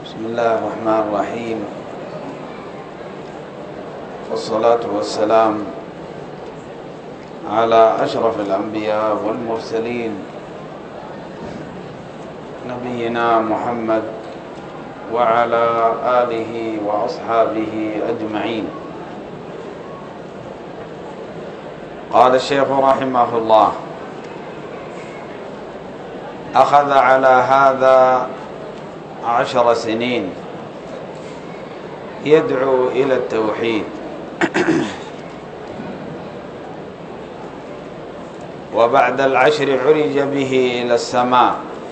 بسم الله الرحمن الرحيم، والصلاة والسلام على أشرف الأنبياء والمرسلين نبينا محمد وعلى آله وأصحابه أجمعين. قال الشيخ رحمه الله: أخذ على هذا 10 سنين يدعو إلى التوحيد، وبعد 10 عرج به إلى السماء،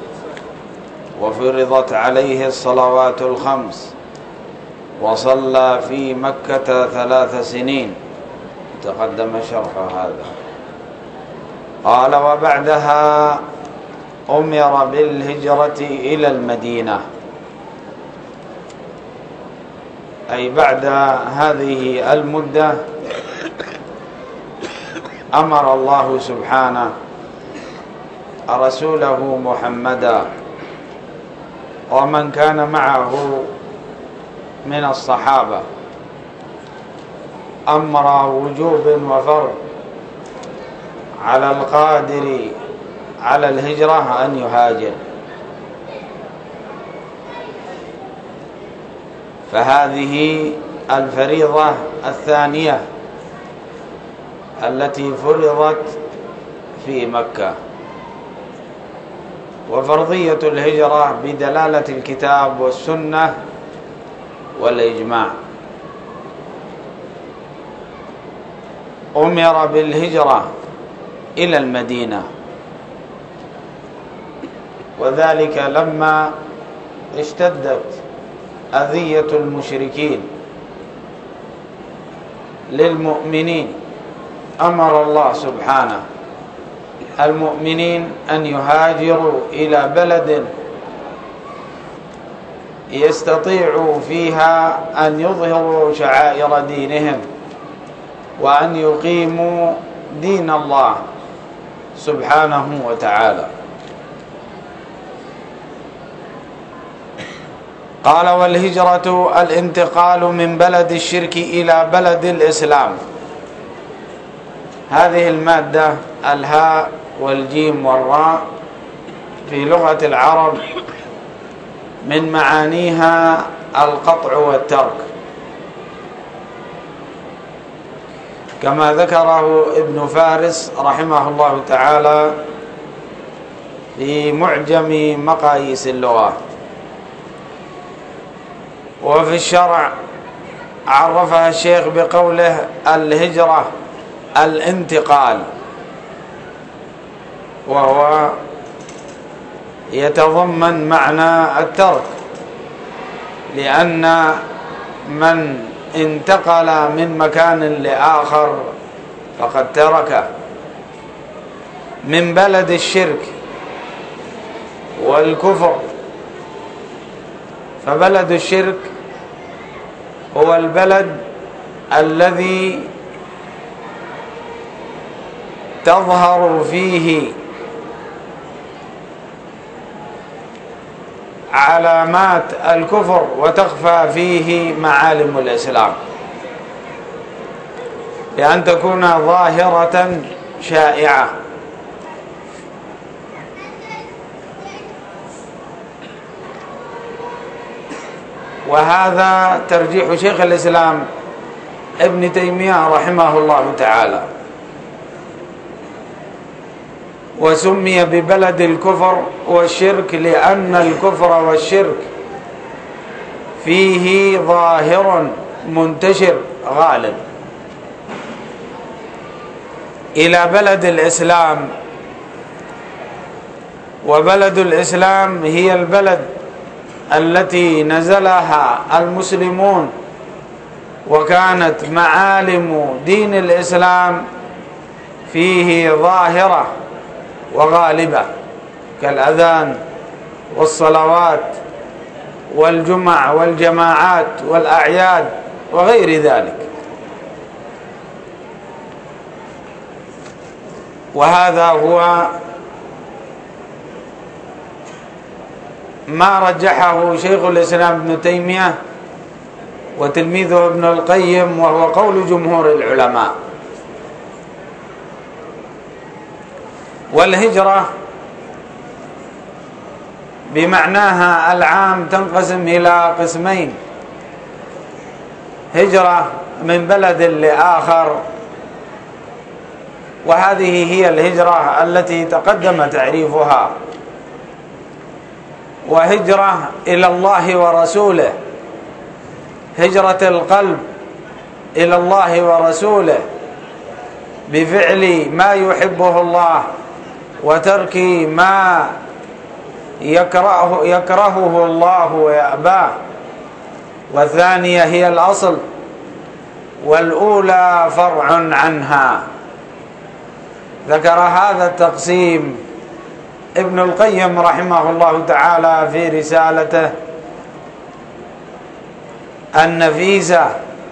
وفرضت عليه الصلوات 5، وصلى في مكة 3 سنين، تقدم شرح هذا. قال: وبعدها أمر بالهجرة إلى المدينة، أي بعد هذه المدة أمر الله سبحانه رسوله محمدا ومن كان معه من الصحابة أمر وجوب وفرض على القادر على الهجرة أن يهاجر. فهذه الفريضة الثانية التي فرضت في مكة، وفرضية الهجرة بدلالة الكتاب والسنة والإجماع. أمر بالهجرة إلى المدينة، وذلك لما اشتدت أذية المشركين للمؤمنين، أمر الله سبحانه المؤمنين أن يهاجروا إلى بلد يستطيعوا فيها أن يظهروا شعائر دينهم وأن يقيموا دين الله سبحانه وتعالى. قال: والهجرة الانتقال من بلد الشرك إلى بلد الإسلام. هذه المادة الهاء والجيم والراء في لغة العرب من معانيها القطع والترك، كما ذكره ابن فارس رحمه الله تعالى في معجم مقاييس اللغة. وفي الشرع عرفها الشيخ بقوله: الهجرة الانتقال، وهو يتضمن معنى الترك، لأن من انتقل من مكان لآخر فقد تركه. من بلد الشرك والكفر، فبلد الشرك هو البلد الذي تظهر فيه علامات الكفر وتخفى فيه معالم الإسلام، بأن تكون ظاهرة شائعة. وهذا ترجيح شيخ الإسلام ابن تيمية رحمه الله تعالى. وسمي ببلد الكفر والشرك لأن الكفر والشرك فيه ظاهر منتشر غالب. إلى بلد الإسلام، وبلد الإسلام هي البلد التي نزلها المسلمون، وكانت معالم دين الإسلام فيه ظاهرة وغالبة، كالأذان والصلوات والجمع والجماعات والأعياد وغير ذلك. وهذا هو ما رجحه شيخ الإسلام ابن تيمية وتلميذه ابن القيم، وهو قول جمهور العلماء. والهجرة بمعناها العام تنقسم إلى قسمين: هجرة من بلد لآخر، وهذه هي الهجرة التي تقدم تعريفها، وهجرة إلى الله ورسوله، هجرة القلب إلى الله ورسوله بفعل ما يحبه الله وترك ما يكرهه الله ويأباه. والثانية هي الأصل، والأولى فرع عنها. ذكر هذا التقسيم ابن القيم رحمه الله تعالى في رسالته النفيسة،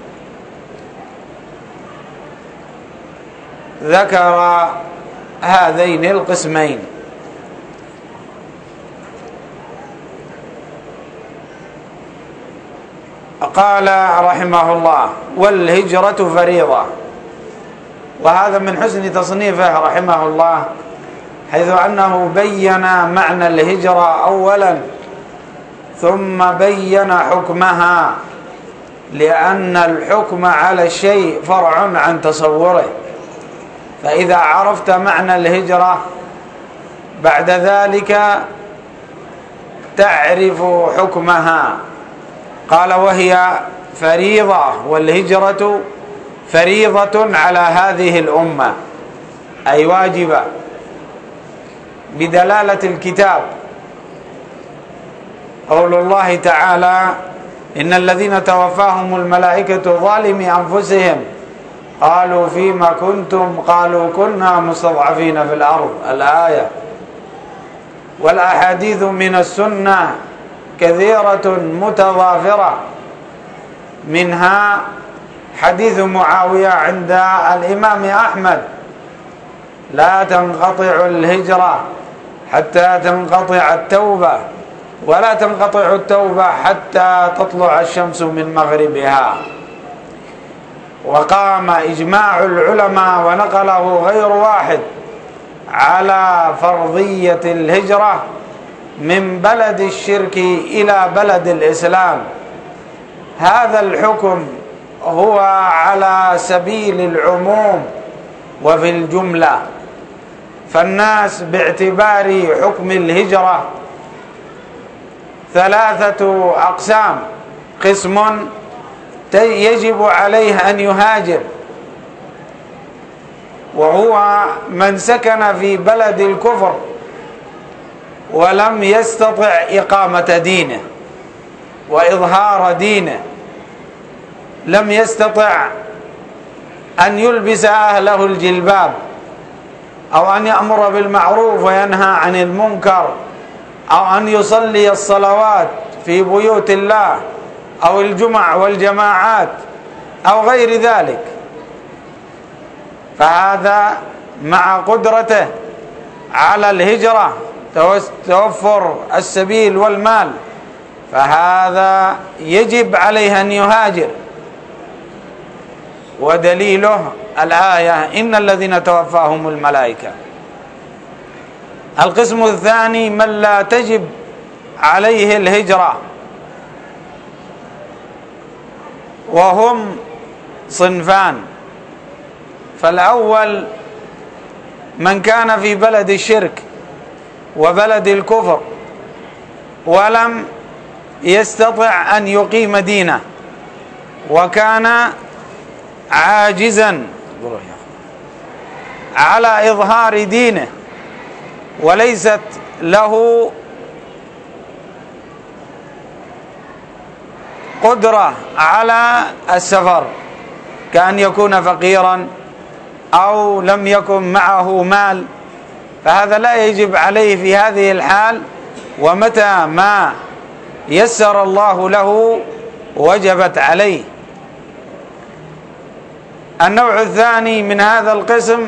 ذكر هذين القسمين. قال رحمه الله: والهجرة فريضة. وهذا من حسن تصنيفه رحمه الله، حيث أنه بين معنى الهجرة أولا ثم بين حكمها، لأن الحكم على الشيء فرع عن تصوره. فإذا عرفت معنى الهجرة بعد ذلك تعرف حكمها. قال: وهي فريضة، والهجرة فريضة على هذه الأمة، أي واجبة بدلالة الكتاب. قول الله تعالى: إن الذين توفاهم الملائكة ظالمي أنفسهم قالوا فيما كنتم قالوا كنا مستضعفين في الأرض، الآية. والأحاديث من السنة كثيرة متضافرة، منها حديث معاوية عند الإمام أحمد: لا تنقطع الهجرة حتى تنقطع التوبة، ولا تنقطع التوبة حتى تطلع الشمس من مغربها. وقام إجماع العلماء ونقله غير واحد على فرضية الهجرة من بلد الشرك إلى بلد الإسلام. هذا الحكم هو على سبيل العموم وفي الجملة، فالناس باعتبار حكم الهجرة ثلاثة أقسام: قسم يجب عليه أن يهاجر، وهو من سكن في بلد الكفر ولم يستطع إقامة دينه وإظهار دينه، لم يستطع أن يلبس أهله الجلباب، أو أن يأمر بالمعروف وينهى عن المنكر، أو أن يصلي الصلوات في بيوت الله أو الجمع والجماعات أو غير ذلك. فهذا مع قدرته على الهجرة، توفر السبيل والمال، فهذا يجب عليه أن يهاجر. ودليله الآية: إن الذين توفاهم الملائكة. القسم الثاني من لا تجب عليه الهجرة، وهم صنفان: فالأول من كان في بلد الشرك وبلد الكفر ولم يستطع أن يقيم دينه، وكان عاجزا على إظهار دينه، وليست له قدرة على السفر، كأن يكون فقيرا أو لم يكن معه مال، فهذا لا يجب عليه في هذه الحال، ومتى ما يسر الله له وجبت عليه. النوع الثاني من هذا القسم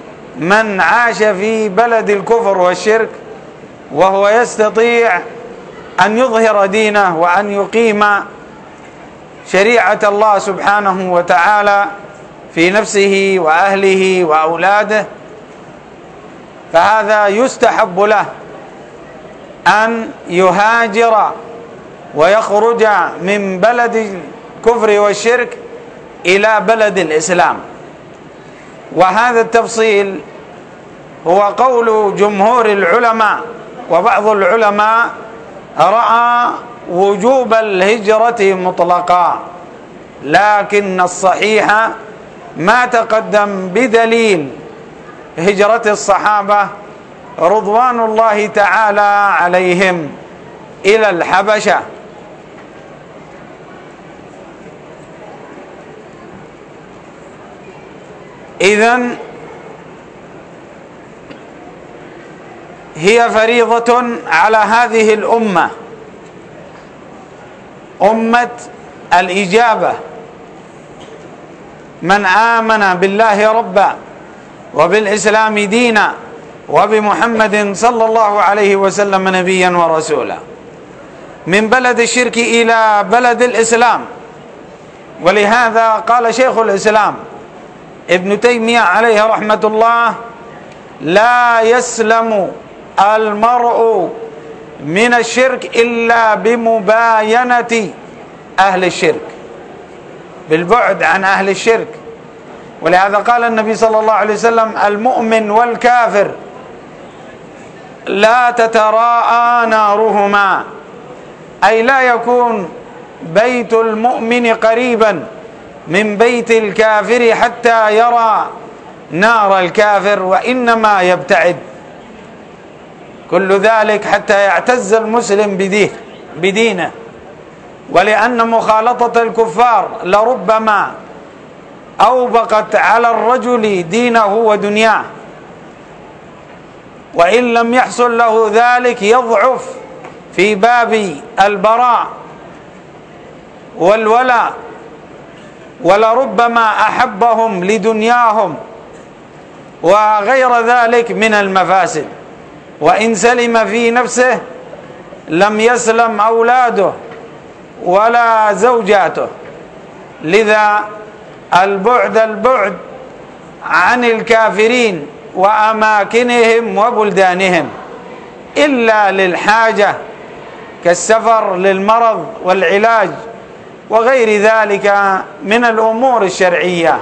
من عاش في بلد الكفر والشرك وهو يستطيع أن يظهر دينه وأن يقيم شريعة الله سبحانه وتعالى في نفسه وأهله وأولاده، فهذا يستحب له أن يهاجر ويخرج من بلد الكفر والشرك إلى بلد الإسلام. وهذا التفصيل هو قول جمهور العلماء، وبعض العلماء رأى وجوب الهجرة مطلقا، لكن الصحيح ما تقدم بدليل هجرة الصحابة رضوان الله تعالى عليهم إلى الحبشة. إذن هي فريضة على هذه الأمة، أمة الإجابة، من آمن بالله ربا وبالإسلام دينا وبمحمد صلى الله عليه وسلم نبيا ورسولا، من بلد الشرك إلى بلد الإسلام. ولهذا قال شيخ الإسلام ابن تيمية عليه رحمة الله: لا يسلم المرء من الشرك إلا بمباينة أهل الشرك، بالبعد عن أهل الشرك. ولهذا قال النبي صلى الله عليه وسلم: المؤمن والكافر لا تتراءى نارهما، أي لا يكون بيت المؤمن قريبا من بيت الكافر حتى يرى نار الكافر، وإنما يبتعد. كل ذلك حتى يعتز المسلم بدينه، ولأن مخالطة الكفار لربما أوبقت على الرجل دينه ودنياه، وإن لم يحصل له ذلك يضعف في باب البراء والولاء، ولربما أحبهم لدنياهم وغير ذلك من المفاسد. وإن سلم في نفسه لم يسلم أولاده ولا زوجاته. لذا البعد عن الكافرين وأماكنهم وبلدانهم إلا للحاجة كالسفر للمرض والعلاج وغير ذلك من الأمور الشرعية.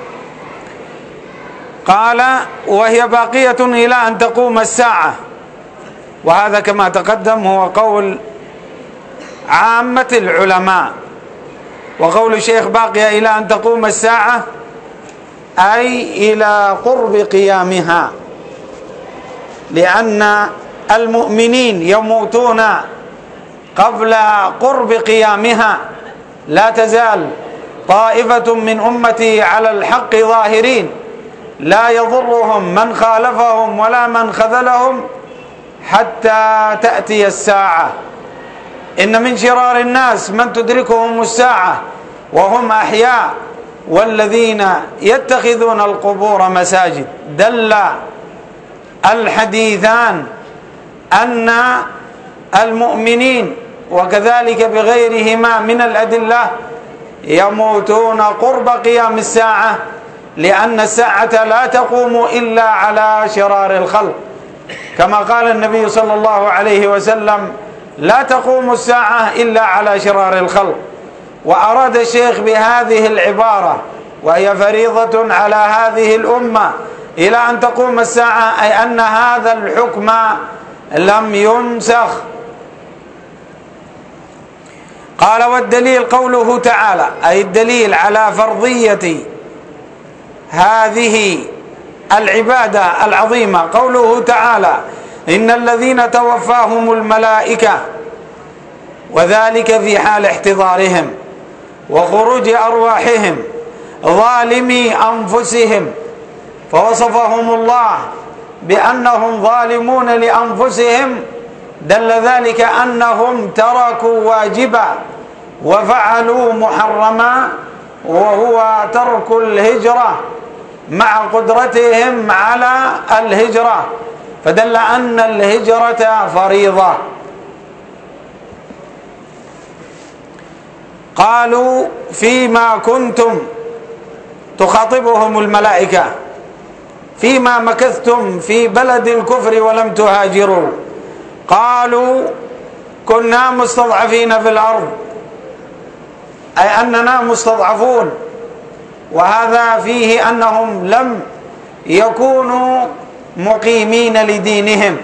قال: وهي باقية إلى أن تقوم الساعة. وهذا كما تقدم هو قول عامة العلماء. وقول الشيخ باقية إلى أن تقوم الساعة أي إلى قرب قيامها، لأن المؤمنين يموتون قبل قرب قيامها. لا تزال طائفة من أمتي على الحق ظاهرين، لا يضرهم من خالفهم ولا من خذلهم حتى تأتي الساعة. إن من شرار الناس من تدركهم الساعة وهم أحياء، والذين يتخذون القبور مساجد. دل الحديثان أن المؤمنين وكذلك بغيرهما من الأدلة يموتون قرب قيام الساعة، لأن الساعة لا تقوم إلا على شرار الخلق، كما قال النبي صلى الله عليه وسلم: لا تقوم الساعة إلا على شرار الخلق. وأراد الشيخ بهذه العبارة وهي فريضة على هذه الأمة إلى أن تقوم الساعة، أي أن هذا الحكم لم ينسخ. قال: والدليل قوله تعالى، أي الدليل على فرضية هذه العبادة العظيمة، قوله تعالى: إن الذين توفاهم الملائكة، وذلك في حال احتضارهم وخروج أرواحهم ظالمي أنفسهم، فوصفهم الله بأنهم ظالمون لأنفسهم، دل ذلك أنهم تركوا واجبا وفعلوا محرما، وهو ترك الهجرة مع قدرتهم على الهجرة، فدل أن الهجرة فريضة. قالوا فيما كنتم، تخاطبهم الملائكة، فيما مكثتم في بلد الكفر ولم تهاجروا؟ قالوا كنا مستضعفين في الأرض، أي أننا مستضعفون، وهذا فيه أنهم لم يكونوا مقيمين لدينهم،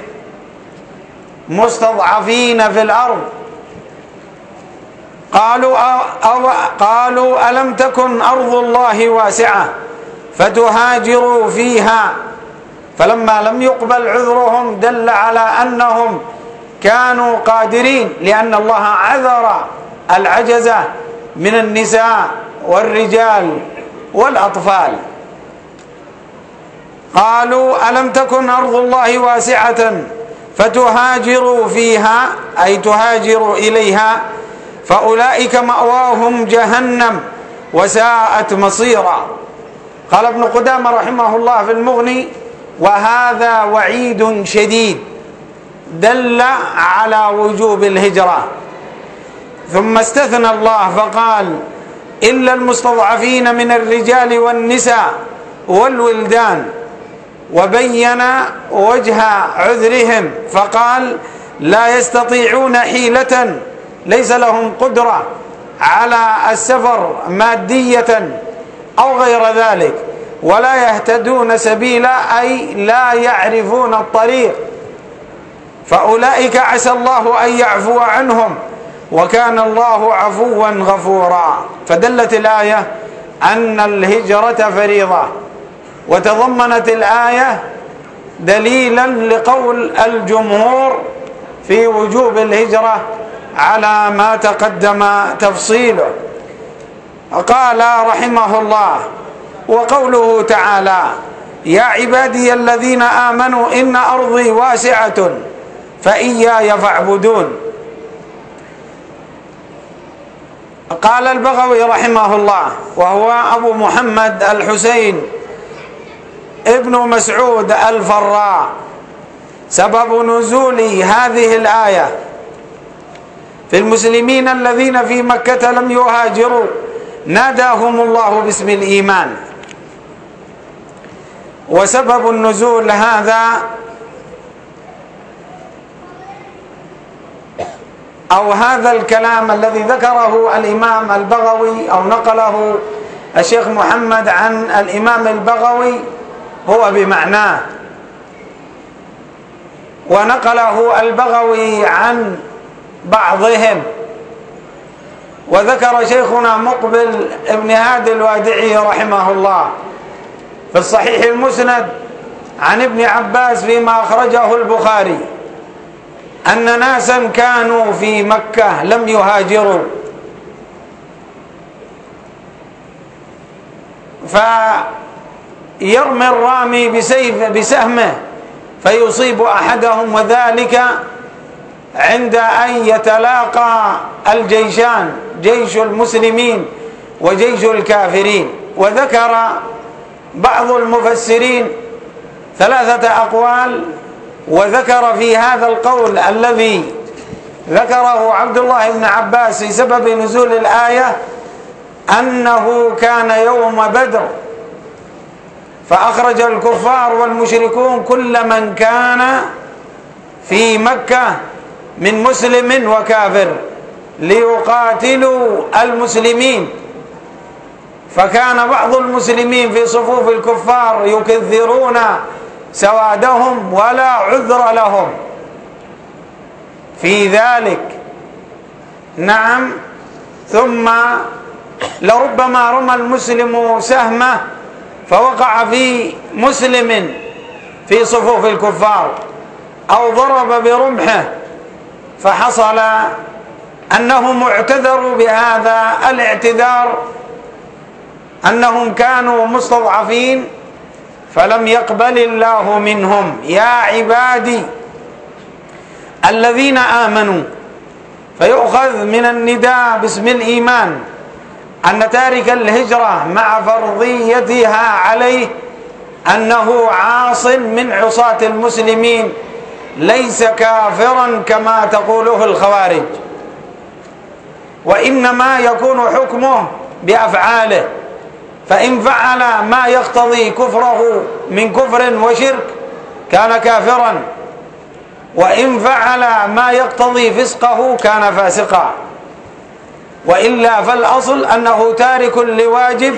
مستضعفين في الأرض. قالوا ألم تكن أرض الله واسعة فتهاجروا فيها؟ فلما لم يقبل عذرهم دل على أنهم كانوا قادرين، لأن الله عذر العجزة من النساء والرجال والأطفال. قالوا ألم تكن أرض الله واسعة فتهاجروا فيها، أي تهاجروا إليها، فأولئك مأواهم جهنم وساءت مصيرا. قال ابن قدامة رحمه الله في المغني: وهذا وعيد شديد دل على وجوب الهجرة. ثم استثنى الله فقال: إلا المستضعفين من الرجال والنساء والولدان، وبين وجه عذرهم فقال: لا يستطيعون حيلة، ليس لهم قدرة على السفر مادية أو غير ذلك، ولا يهتدون سبيلا، أي لا يعرفون الطريق، فأولئك عسى الله أن يعفو عنهم، وكان الله عفوا غفورا. فدلت الآية أن الهجرة فريضة، وتضمنت الآية دليلا لقول الجمهور في وجوب الهجرة على ما تقدم تفصيله. قال رحمه الله: وقوله تعالى: يا عبادي الذين آمنوا إن أرضي واسعة فإياي فاعبدون. قال البغوي رحمه الله، وهو أبو محمد الحسين ابن مسعود الفراء: سبب نزول هذه الآية في المسلمين الذين في مكة لم يهاجروا ناداهم الله باسم الإيمان. وسبب النزول هذا أو هذا الكلام الذي ذكره الإمام البغوي أو نقله الشيخ محمد عن الإمام البغوي هو بمعناه، ونقله البغوي عن بعضهم. وذكر شيخنا مقبل ابن هادي الوادعي رحمه الله في الصحيح المسند عن ابن عباس فيما أخرجه البخاري أن ناسا كانوا في مكة لم يهاجروا، فيرمي الرامي بسهمه فيصيب أحدهم، وذلك عند أن يتلاقى الجيشان، جيش المسلمين وجيش الكافرين. وذكر بعض المفسرين 3 أقوال، وذكر في هذا القول الذي ذكره عبد الله بن عباس في سبب نزول الآية أنه كان يوم بدر، فأخرج الكفار والمشركون كل من كان في مكة من مسلم وكافر ليقاتلوا المسلمين، فكان بعض المسلمين في صفوف الكفار يكثرون سوادهم ولا عذر لهم في ذلك. نعم. ثم لربما رمى المسلم سهمه فوقع في مسلم في صفوف الكفار، أو ضرب برمحه، فحصل أنهم اعتذروا بهذا الاعتذار أنهم كانوا مستضعفين، فلم يقبل الله منهم. يا عبادي الذين آمنوا، فيؤخذ من النداء باسم الإيمان أن تارك الهجرة مع فرضيتها عليه أنه عاص من عصاة المسلمين، ليس كافرا كما تقوله الخوارج. وإنما يكون حكمه بأفعاله، فإن فعل ما يقتضي كفره من كفر وشرك كان كافرا، وإن فعل ما يقتضي فسقه كان فاسقا، وإلا فالأصل أنه تارك لواجب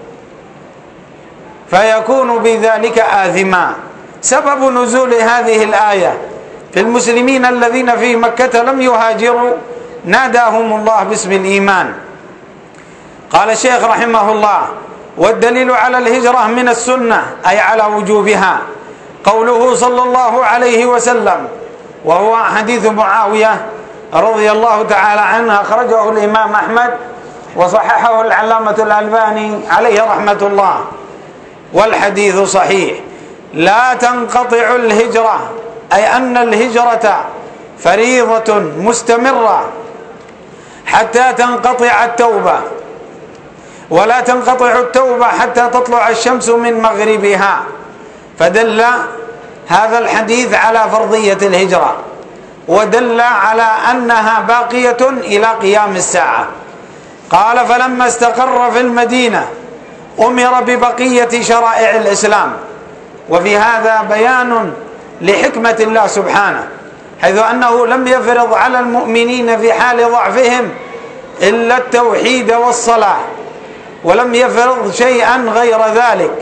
فيكون بذلك آثما. سبب نزول هذه الآية في المسلمين الذين في مكة لم يهاجروا ناداهم الله باسم الإيمان. قال الشيخ رحمه الله: والدليل على الهجرة من السنة أي على وجوبها قوله صلى الله عليه وسلم، وهو حديث معاوية رضي الله تعالى عنه، أخرجه الإمام أحمد وصححه العلامة الألباني عليه رحمة الله، والحديث صحيح: لا تنقطع الهجرة، أي أن الهجرة فريضة مستمرة حتى تنقطع التوبة، ولا تنقطع التوبة حتى تطلع الشمس من مغربها، فدل هذا الحديث على فرضية الهجرة، ودل على أنها باقية إلى قيام الساعة. قال: فلما استقر في المدينة أمر ببقية شرائع الإسلام. وفي هذا بيان لحكمة الله سبحانه، حيث أنه لم يفرض على المؤمنين في حال ضعفهم إلا التوحيد والصلاة، ولم يفرض شيئا غير ذلك،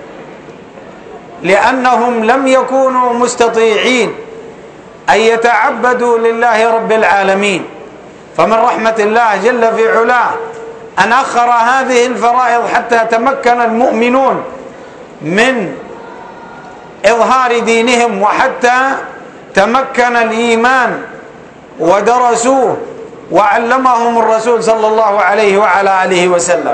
لأنهم لم يكونوا مستطيعين أن يتعبدوا لله رب العالمين. فمن رحمة الله جل في علاه أن أخر هذه الفرائض حتى تمكن المؤمنون من إظهار دينهم، وحتى تمكن الإيمان ودرسوه وعلمهم الرسول صلى الله عليه وعلى آله وسلم.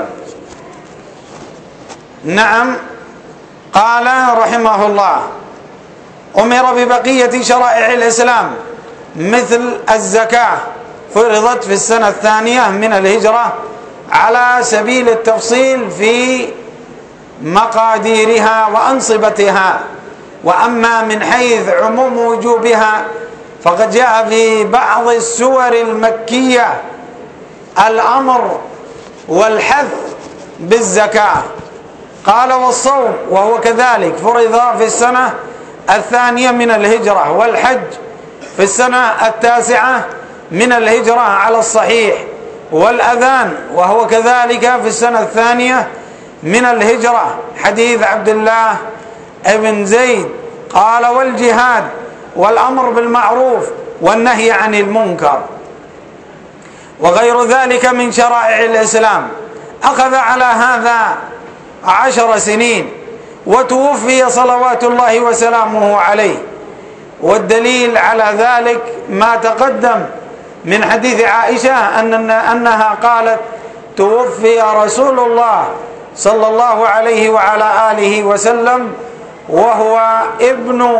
نعم. قال رحمه الله: أمر ببقية شرائع الإسلام مثل الزكاة، فرضت في السنة الثانية من الهجرة على سبيل التفصيل في مقاديرها وأنصبتها. وأما من حيث عموم وجوبها فقد جاء في بعض السور المكية الأمر والحث بالزكاة. قال: والصوم وهو كذلك فرض في السنة الثانية من الهجرة، والحج في السنة التاسعة من الهجرة على الصحيح، والأذان وهو كذلك في السنة الثانية من الهجرة، حديث عبد الله ابن زيد. قال: والجهاد والأمر بالمعروف والنهي عن المنكر وغير ذلك من شرائع الإسلام. أخذ على هذا 10 سنين، وتوفي صلوات الله وسلامه عليه. والدليل على ذلك ما تقدم من حديث عائشة أنها قالت: توفي رسول الله صلى الله عليه وعلى آله وسلم وهو ابن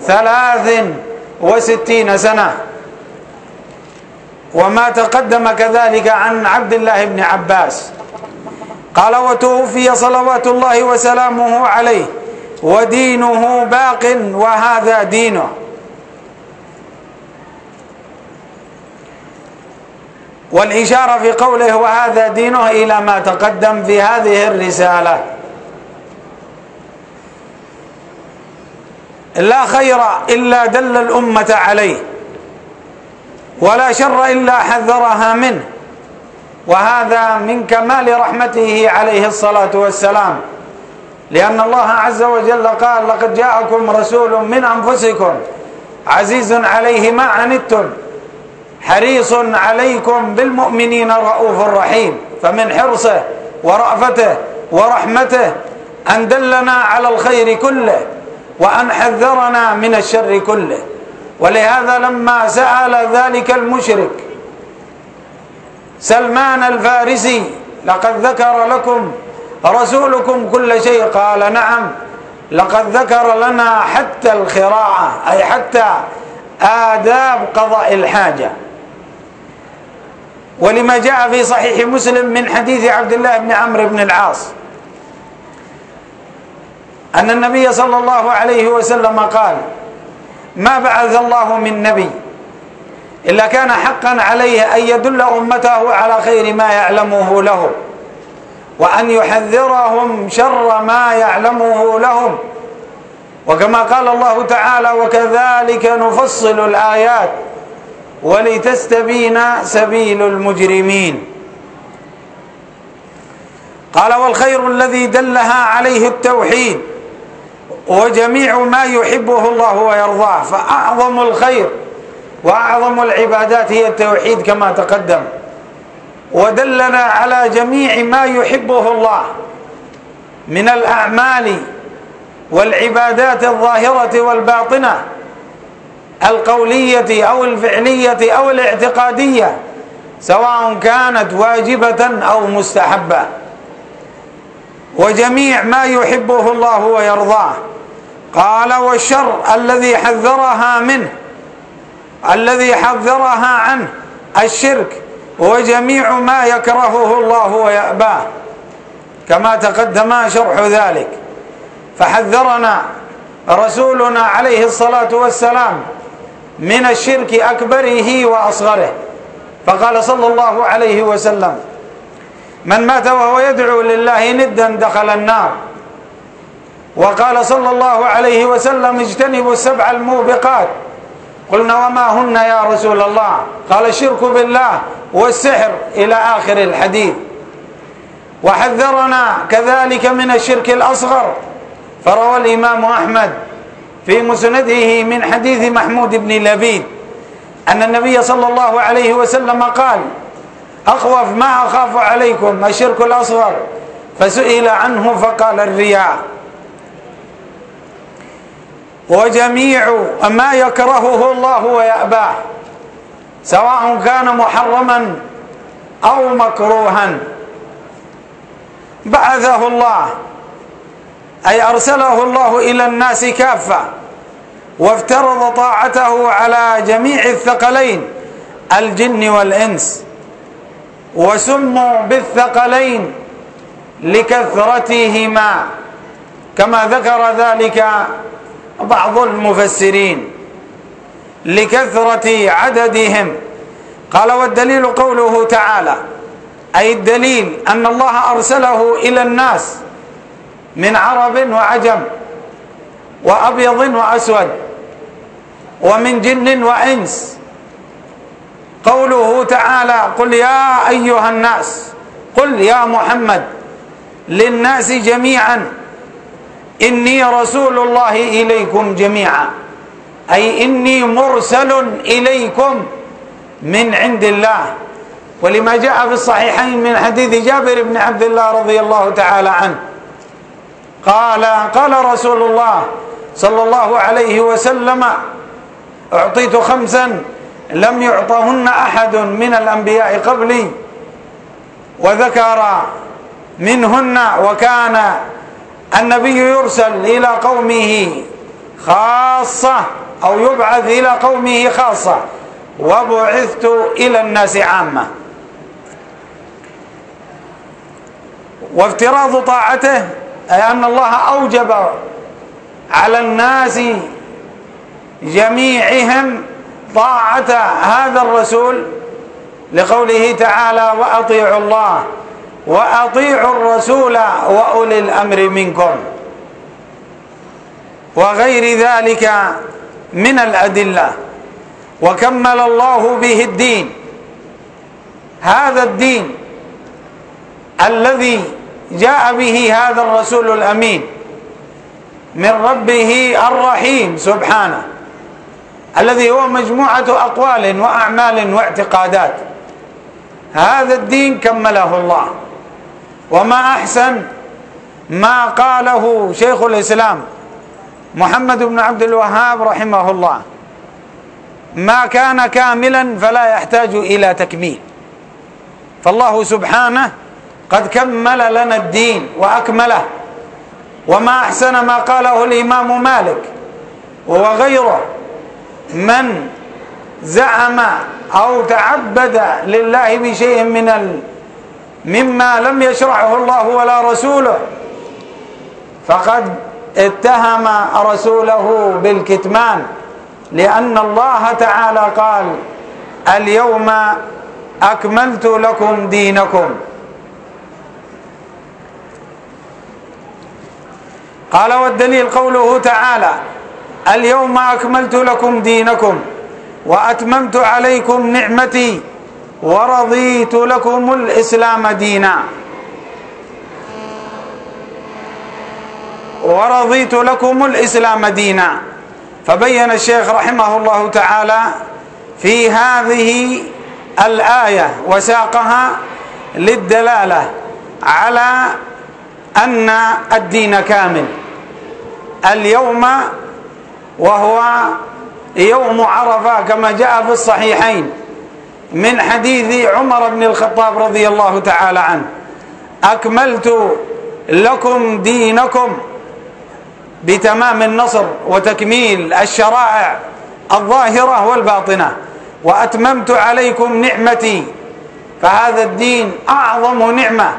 63 سنة. وما تقدم كذلك عن عبد الله بن عباس قال: وتوفي صلوات الله وسلامه عليه ودينه باق وهذا دينه. والإشارة في قوله وهذا دينه إلى ما تقدم في هذه الرسالة. لا خير إلا دل الأمة عليه، ولا شر إلا حذرها منه، وهذا من كمال رحمته عليه الصلاة والسلام، لأن الله عز وجل قال: لقد جاءكم رسول من أنفسكم عزيز عليه ما عنتم حريص عليكم بالمؤمنين رؤوف رحيم. فمن حرصه ورأفته ورحمته أن دلنا على الخير كله، وأن حذرنا من الشر كله. ولهذا لما سأل ذلك المشرك سلمان الفارسي: لقد ذكر لكم رسولكم كل شيء؟ قال: نعم، لقد ذكر لنا حتى الخراعة، أي حتى آداب قضاء الحاجة. ولما جاء في صحيح مسلم من حديث عبد الله بن عمرو بن العاص أن النبي صلى الله عليه وسلم قال: ما بعث الله من نبي إلا كان حقا عليه أن يدل أمته على خير ما يعلمه لهم، وأن يحذرهم شر ما يعلمه لهم. وكما قال الله تعالى: وكذلك نفصل الآيات ولتستبين سبيل المجرمين. قال: والخير الذي دلها عليه التوحيد وجميع ما يحبه الله ويرضاه، فأعظم الخير وأعظم العبادات هي التوحيد كما تقدم، ودلنا على جميع ما يحبه الله من الأعمال والعبادات الظاهرة والباطنة، القولية أو الفعلية أو الاعتقادية، سواء كانت واجبة أو مستحبة، وجميع ما يحبه الله ويرضاه. قال: والشر الذي حذرها منه، الذي حذرها عنه الشرك وجميع ما يكرهه الله ويأباه، كما تقدم شرح ذلك. فحذرنا رسولنا عليه الصلاة والسلام من الشرك أكبره وأصغره، فقال صلى الله عليه وسلم: من مات وهو يدعو لله ندا دخل النار. وقال صلى الله عليه وسلم: اجتنبوا السبع الموبقات. قلنا: وما هن يا رسول الله؟ قال: الشرك بالله والسحر، إلى آخر الحديث. وحذرنا كذلك من الشرك الأصغر، فروى الإمام أحمد في مسنده من حديث محمود بن لبيد أن النبي صلى الله عليه وسلم قال: أخوف ما أخاف عليكم الشرك الأصغر، فسئل عنه فقال: الرياء. وجميع ما يكرهه الله ويأباه، سواء كان محرما أو مكروها. بعثه الله، أي أرسله الله إلى الناس كافة، وافترض طاعته على جميع الثقلين الجن والإنس، وسموا بالثقلين لكثرتهما، كما ذكر ذلك بعض المفسرين، لكثرة عددهم. قال: والدليل قوله تعالى، أي الدليل أن الله أرسله إلى الناس من عرب وعجم، وأبيض وأسود، ومن جن وإنس. قوله تعالى: قل يا أيها الناس، قل يا محمد للناس جميعا إني رسول الله إليكم جميعا، أي إني مرسل إليكم من عند الله. ولما جاء في الصحيحين من حديث جابر بن عبد الله رضي الله تعالى عنه قال رسول الله صلى الله عليه وسلم: أعطيت 5 لم يعطهن أحد من الأنبياء قبلي، وذكر منهن: وكان النبي يرسل إلى قومه خاصة أو يبعث إلى قومه خاصة، وبعثت إلى الناس عامة. وافتراض طاعته، أي أن الله أوجب على الناس جميعهم طاعة هذا الرسول، لقوله تعالى: وأطيعوا الله وأطيعوا الرسول وأولي الأمر منكم، وغير ذلك من الأدلة. وكمل الله به الدين، هذا الدين الذي جاء به هذا الرسول الأمين من ربه الرحيم سبحانه، الذي هو مجموعة أقوال وأعمال واعتقادات. هذا الدين كمله الله. وما أحسن ما قاله شيخ الإسلام محمد بن عبد الوهاب رحمه الله: ما كان كاملا فلا يحتاج إلى تكميل. فالله سبحانه قد كمل لنا الدين وأكمله. وما أحسن ما قاله الإمام مالك وغيره من زعم أو تعبد لله بشيء مما لم يشرعه الله ولا رسوله، فقد اتهم رسوله بالكتمان، لأن الله تعالى قال: اليوم أكملت لكم دينكم. قال والدليل قوله تعالى اليوم أكملت لكم دينكم وأتممت عليكم نعمتي ورضيت لكم الإسلام دينا. ورضيت لكم الإسلام دينا. فبين الشيخ رحمه الله تعالى في هذه الآية وساقها للدلالة على أن الدين كامل. اليوم وهو يوم عرفة كما جاء في الصحيحين من حديث عمر بن الخطاب رضي الله تعالى عنه: أكملت لكم دينكم، بتمام النصر وتكميل الشرائع الظاهرة والباطنة، وأتممت عليكم نعمتي، فهذا الدين أعظم نعمة،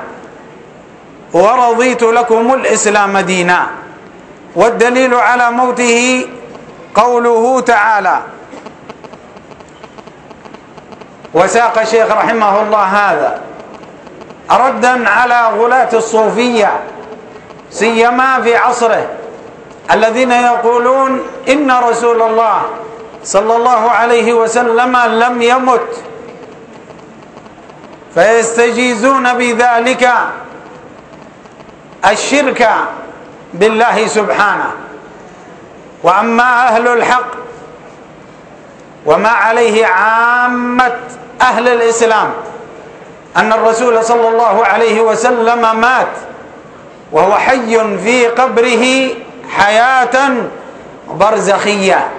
ورضيت لكم الإسلام دينا. والدليل على موته قوله تعالى، وساق الشيخ رحمه الله هذا ردا على غلاة الصوفية سيما في عصره، الذين يقولون إن رسول الله صلى الله عليه وسلم لم يمت، فيستجيزون بذلك الشرك بالله سبحانه. وأما أهل الحق وما عليه عامة أهل الإسلام أن الرسول صلى الله عليه وسلم مات وهو حي في قبره حياة برزخية.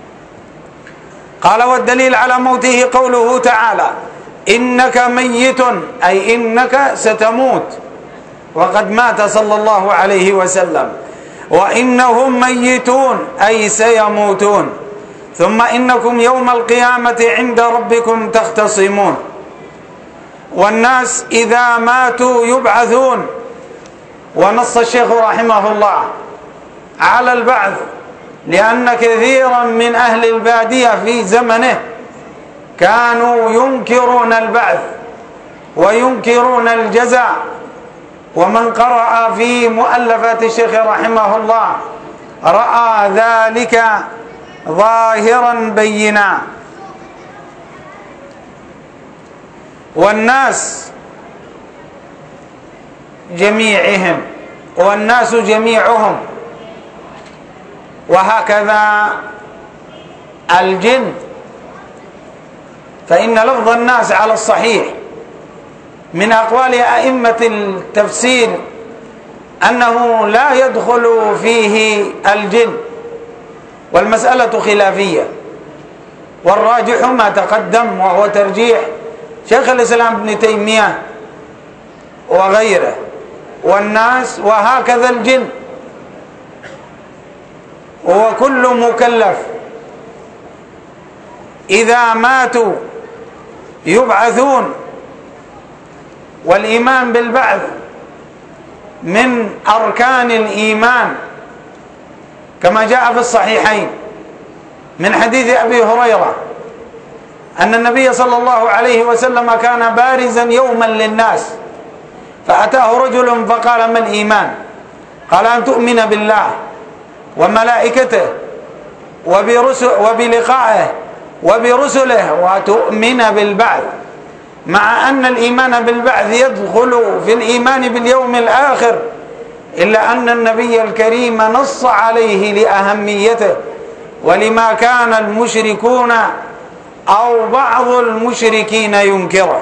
قال والدليل على موته قوله تعالى: إنك ميت، أي إنك ستموت، وقد مات صلى الله عليه وسلم. وإنهم ميتون، أي سيموتون. ثم إنكم يوم القيامة عند ربكم تختصمون. والناس إذا ماتوا يبعثون. ونص الشيخ رحمه الله على البعث، لأن كثيرا من أهل البادية في زمنه كانوا ينكرون البعث وينكرون الجزاء. ومن قرأ في مؤلفات الشيخ رحمه الله رأى ذلك ظاهرا بينا. والناس جميعهم، والناس جميعهم، وهكذا الجن، فإن لفظ الناس على الصحيح من أقوال أئمة التفسير أنه لا يدخل فيه الجن، والمسألة خلافية، والراجح ما تقدم وهو ترجيح شيخ الإسلام ابن تيمية وغيره. والناس وهكذا الجن، وكل مكلف إذا ماتوا يبعثون. والإيمان بالبعث من أركان الإيمان كما جاء في الصحيحين من حديث أبي هريرة أن النبي صلى الله عليه وسلم كان بارزا يوما للناس، فأتاه رجل فقال: ما الإيمان؟ قال: أن تؤمن بالله وملائكته وبلقائه وبرسله وتؤمن بالبعث. مع أن الإيمان بالبعث يدخل في الإيمان باليوم الآخر، إلا أن النبي الكريم نص عليه لأهميته ولما كان المشركون أو بعض المشركين ينكره.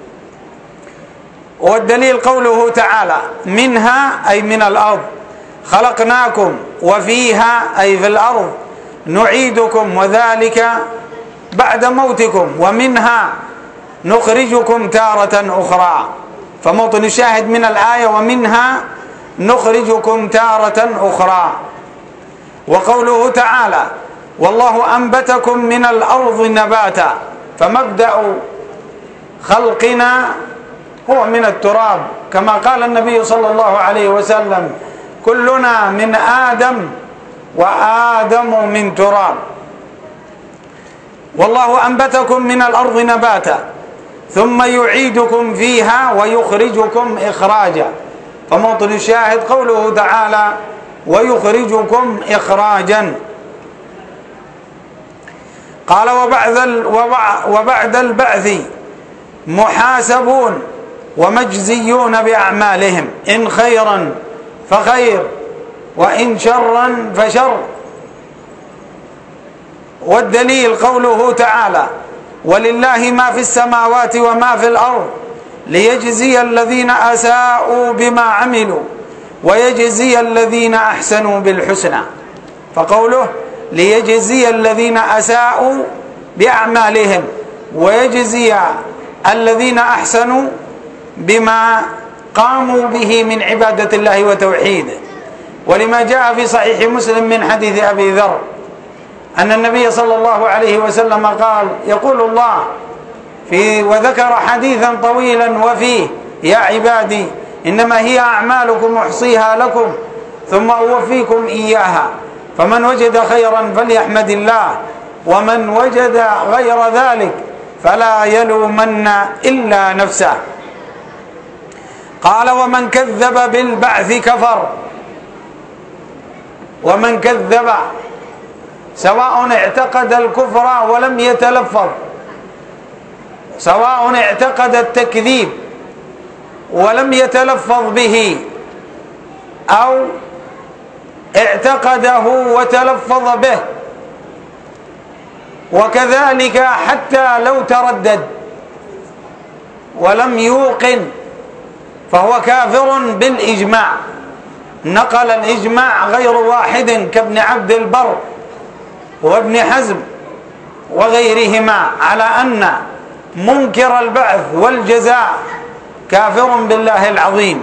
والدليل قوله تعالى: منها، أي من الأرض، خلقناكم وفيها، أي في الأرض، نعيدكم وذلك بعد موتكم، ومنها نخرجكم تارة أخرى. فموطن الشاهد من الآية: ومنها نخرجكم تارة أخرى. وقوله تعالى: والله أنبتكم من الأرض نباتا. فمبدأ خلقنا هو من التراب، كما قال النبي صلى الله عليه وسلم: كلنا من آدم وآدم من تراب. والله أنبتكم من الأرض نباتا ثم يعيدكم فيها ويخرجكم إخراجا. فموطن الشاهد قوله تعالى ويخرجكم إخراجا. قال وبعد البعث محاسبون ومجزيون بأعمالهم، إن خيرا فخير وإن شرا فشر. والدليل قوله تعالى ولله ما في السماوات وما في الأرض ليجزي الذين أساءوا بما عملوا ويجزي الذين أحسنوا بالحسنى. فقوله ليجزي الذين أساءوا بأعمالهم ويجزي الذين أحسنوا بما قاموا به من عبادة الله وتوحيده. ولما جاء في صحيح مسلم من حديث أبي ذر أن النبي صلى الله عليه وسلم قال يقول الله وذكر حديثا طويلا وفيه يا عبادي إنما هي أعمالكم أحصيها لكم ثم أوفيكم إياها فمن وجد خيرا فليحمد الله ومن وجد غير ذلك فلا يلومن إلا نفسه. قال ومن كذب بالبعث كفر. ومن كذب سواء اعتقد الكفر ولم يتلفظ، سواء اعتقد التكذيب ولم يتلفظ به أو اعتقده وتلفظ به، وكذلك حتى لو تردد ولم يوقن فهو كافر بالإجماع. نقل الإجماع غير واحد كابن عبد البر وابن حزم وغيرهما على أن منكر البعث والجزاء كافر بالله العظيم.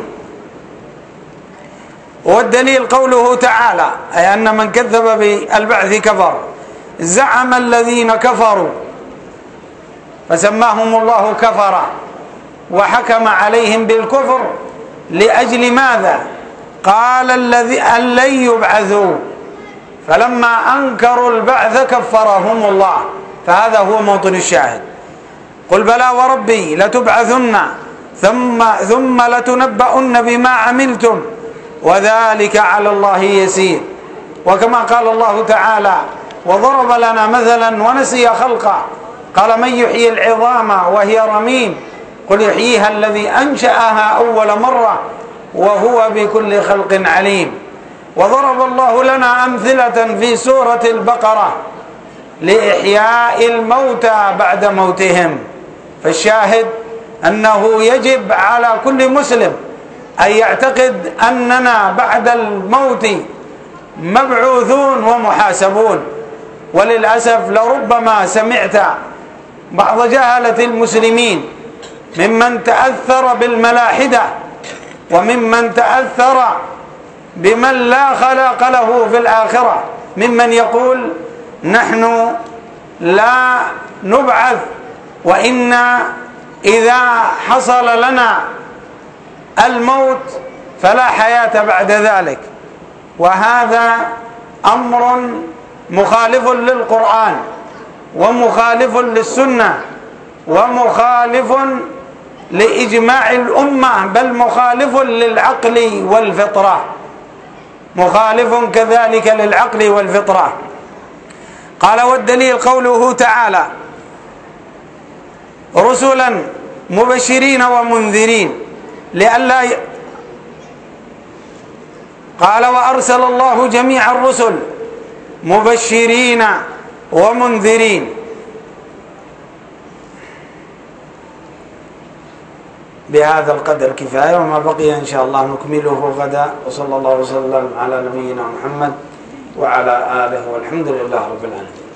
والدليل قوله تعالى أي أن من كذب بالبعث كفر. زعم الذين كفروا فسماهم الله كفرا وحكم عليهم بالكفر لأجل ماذا؟ قال أن لن يبعثوا، فلما أنكروا البعث كفرهم الله. فهذا هو موطن الشاهد. قل بلى وربي لتبعثن ثم لتنبؤن بما عملتم وذلك على الله يسير. وكما قال الله تعالى وضرب لنا مثلا ونسي خلقه قال من يحيي العظام وهي رميم قل يحييها الذي أنشأها أول مرة وهو بكل خلق عليم. وضرب الله لنا أمثلة في سورة البقرة لإحياء الموتى بعد موتهم. فالشاهد أنه يجب على كل مسلم أن يعتقد أننا بعد الموت مبعوثون ومحاسبون. وللأسف لربما سمعت بعض جهلة المسلمين ممن تأثر بالملاحدة وممن تأثر بمن لا خلاق له في الآخرة ممن يقول نحن لا نبعث وإن إذا حصل لنا الموت فلا حياة بعد ذلك. وهذا أمر مخالف للقرآن ومخالف للسنة ومخالف لإجماع الأمة بل مخالف للعقل والفطرة، مخالف كذلك للعقل والفطرة. قال والدليل قوله تعالى رسلا مبشرين ومنذرين لئلا قال وأرسل الله جميع الرسل مبشرين ومنذرين. بهذا القدر كفاية وما بقي إن شاء الله نكمله غدا. وصلى الله وسلم على نبينا محمد وعلى آله والحمد لله رب العالمين.